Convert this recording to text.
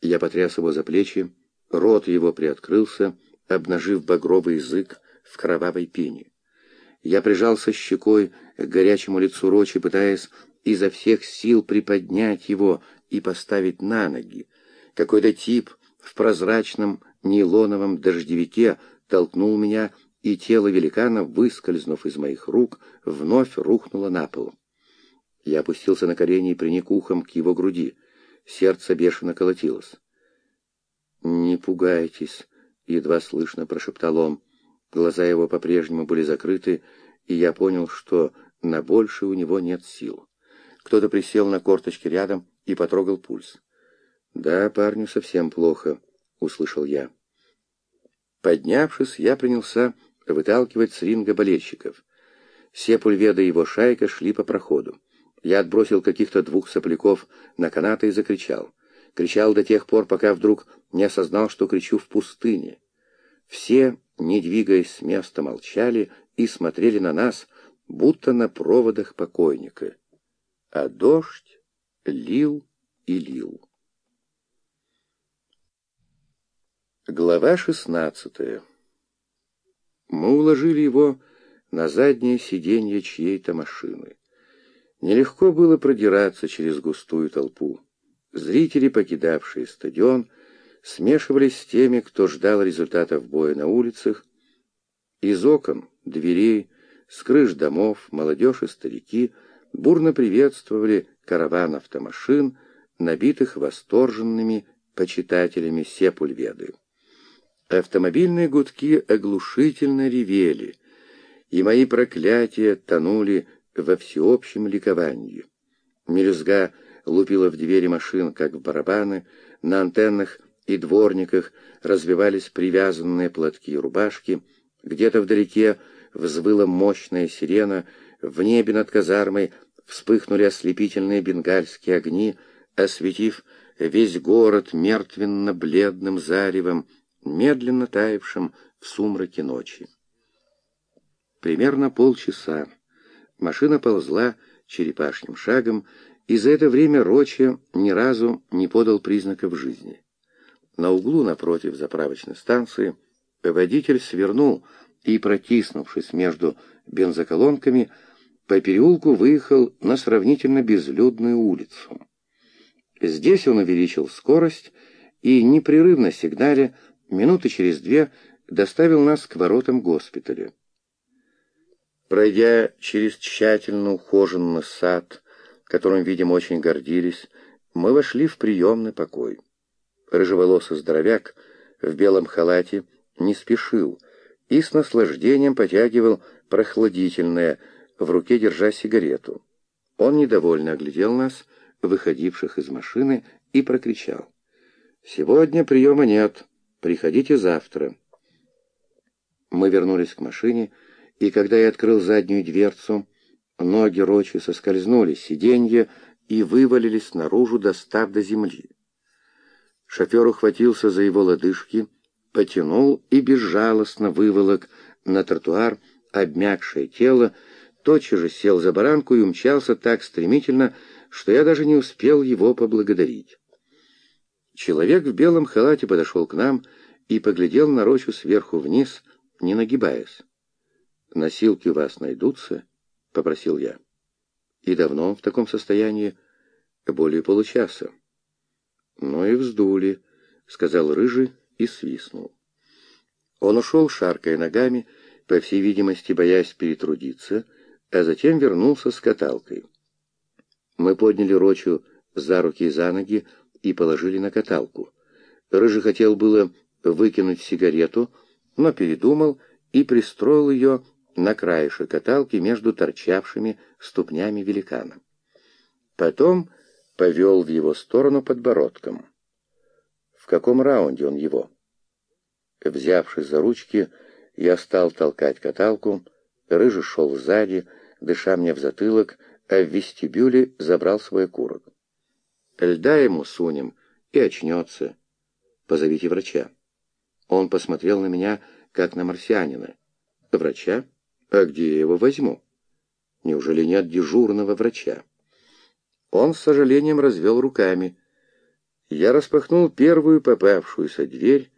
Я потряс его за плечи, рот его приоткрылся, обнажив багровый язык в кровавой пене. Я прижался щекой к горячему лицу Рочи, пытаясь изо всех сил приподнять его и поставить на ноги. Какой-то тип в прозрачном нейлоновом дождевике толкнул меня, и тело великана, выскользнув из моих рук, вновь рухнуло на пол. Я опустился на колени и приник ухом к его груди. Сердце бешено колотилось. «Не пугайтесь», — едва слышно прошептал он. Глаза его по-прежнему были закрыты, и я понял, что на больше у него нет сил. Кто-то присел на корточки рядом и потрогал пульс. «Да, парню совсем плохо», — услышал я. Поднявшись, я принялся выталкивать с ринга болельщиков. Сепульведа и его шайка шли по проходу. Я отбросил каких-то 2 сопляков на канаты и закричал. Кричал до тех пор, пока вдруг не осознал, что кричу в пустыне. Все, не двигаясь с места, молчали и смотрели на нас, будто на проводах покойника. А дождь лил и лил. Глава 16. Мы уложили его на заднее сиденье чьей-то машины. Нелегко было продираться через густую толпу. Зрители, покидавшие стадион, смешивались с теми, кто ждал результатов боя на улицах. Из окон, дверей, с крыш домов молодежь и старики бурно приветствовали караван автомашин, набитых восторженными почитателями Сепульведы. Автомобильные гудки оглушительно ревели, и мои проклятия тонули во всеобщем ликовании. Мелюзга лупила в двери машин, как в барабаны, на антеннах и дворниках развивались привязанные платки и рубашки, где-то вдалеке взвыла мощная сирена, в небе над казармой вспыхнули ослепительные бенгальские огни, осветив весь город мертвенно-бледным заревом, медленно таявшим в сумраке ночи. Примерно полчаса машина ползла черепашьим шагом, и за это время Рочи ни разу не подал признаков жизни. На углу напротив заправочной станции водитель свернул и, протиснувшись между бензоколонками, по переулку выехал на сравнительно безлюдную улицу. Здесь он увеличил скорость и, непрерывно сигналя, минуты через 2 доставил нас к воротам госпиталя. Пройдя через тщательно ухоженный сад, которым, видимо, очень гордились, мы вошли в приемный покой. Рыжеволосый здоровяк в белом халате не спешил и с наслаждением потягивал прохладительное, в руке держа сигарету. Он недовольно оглядел нас, выходивших из машины, и прокричал: «Сегодня приема нет, приходите завтра». Мы вернулись к машине, и когда я открыл заднюю дверцу, ноги Рочи соскользнули с сиденья и вывалились наружу, достав до земли. Шофер ухватился за его лодыжки, потянул и безжалостно выволок на тротуар обмякшее тело, тотчас же сел за баранку и умчался так стремительно, что я даже не успел его поблагодарить. Человек в белом халате подошел к нам и поглядел на Рочу сверху вниз, не нагибаясь. «Носилки у вас найдутся?» — попросил я. «И давно в таком состоянии?» «Более получаса». «Ну и вздули», — сказал Рыжий и свистнул. Он ушел, шаркая ногами, по всей видимости, боясь перетрудиться, а затем вернулся с каталкой. Мы подняли Рочу за руки и за ноги и положили на каталку. Рыжий хотел было выкинуть сигарету, но передумал и пристроил ее на краешек каталки между торчавшими ступнями великана. Потом повел в его сторону подбородком. В каком раунде он его? Взявшись за ручки, я стал толкать каталку, Рыжий шел сзади, дыша мне в затылок, а в вестибюле забрал свой окурок. «Льда ему сунем, и очнется. Позовите врача». Он посмотрел на меня, как на марсианина. «Врача? А где я его возьму? Неужели нет дежурного врача?» Он с сожалением развел руками. Я распахнул первую попавшуюся дверь